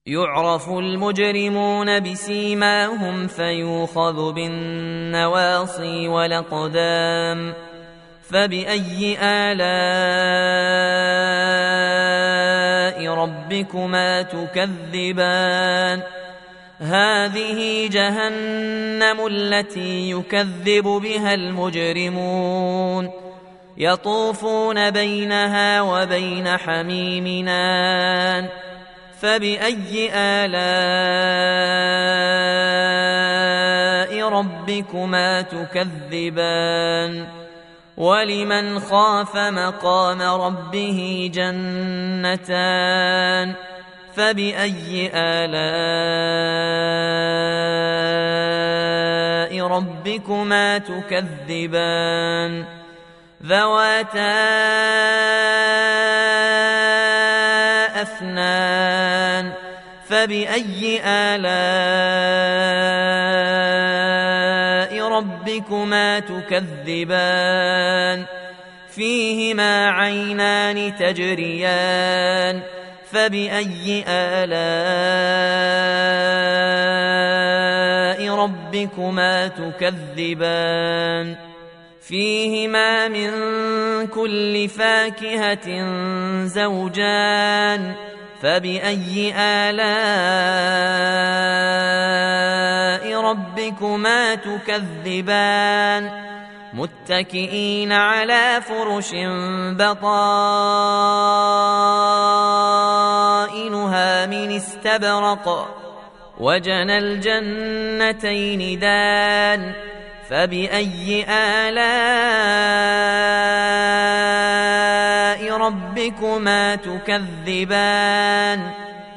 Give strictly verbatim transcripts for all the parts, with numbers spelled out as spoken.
يعرف المجرمون بسيماهم فيوخذ بالنواصي والأقدام فبأي آلاء ربكما تكذبان هذه جهنم التي يكذب بها المجرمون يطوفون بينها وبين حميم آن فبأي آلاء ربكما تكذبان ولمن خاف مقام ربه جنتان فبأي آلاء ربكما تكذبان ذواتا أفنان فبأي آلاء ربكما تكذبان فيهما عينان تجريان فبأي آلاء ربكما تكذبان فيهما من كل فاكهة زوجان فبأي آلاء ربكما تكذبان متكئين على فرش بطائنها من استبرق وجنى الجنتين دان فبأي آلاء ربكما تكذبان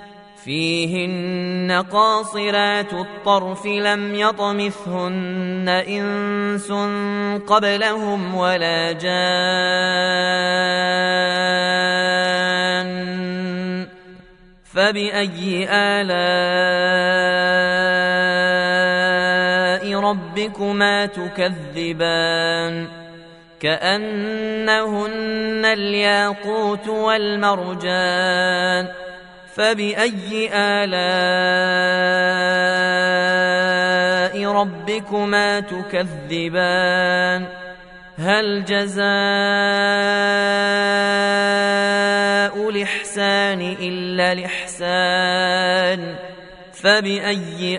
فيهن قاصرات الطرف لم يطمثهن إنس قبلهم ولا جان فبأي آلاء ربكما تكذبان كأنهن الياقوت والمرجان فبأي آلاء ربكما تكذبان هل جزاء الإحسان إلا الإحسان فبأي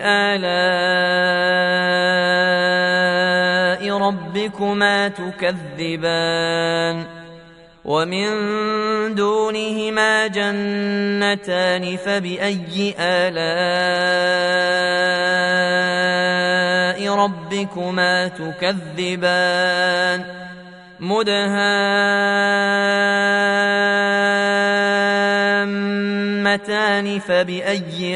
آلاء ربكما تكذبان ومن دونهما جنتان فبأي آلاء ربكما تكذبان مدهامتان فبأي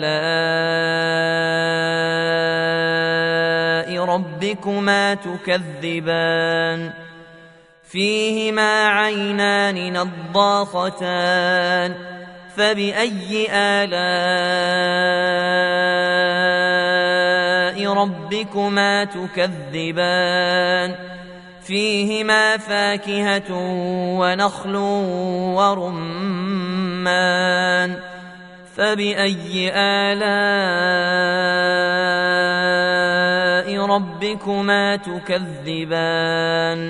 آلاء ربكما تكذبان فيهما عينان نضاختان فبأي آلاء ربكما تكذبان فيهما فاكهة ونخل ورمان فبأي آلاء ربكما تكذبان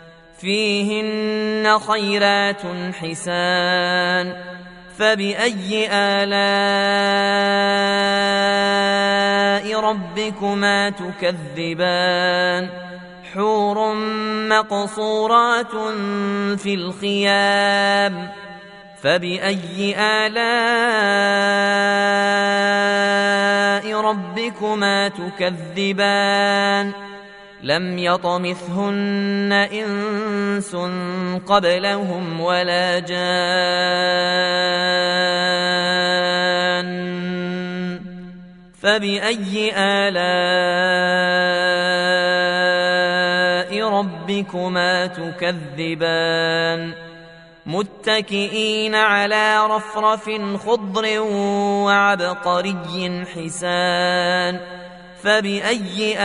فيهن خيرات حسان فبأي آلاء ربكما تكذبان حور مقصورات في الخيام فبأي آلاء ربكما تكذبان لم يطمثهن إنس قبلهم ولا جان فبأي آلاء ربكما تكذبان متكئين على رفرف خضر وعبقري حسان فبأي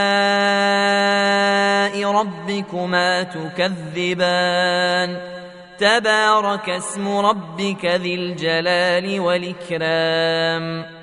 آلاء ربكما تكذبان تبارك اسم ربك ذي الجلال والإكرام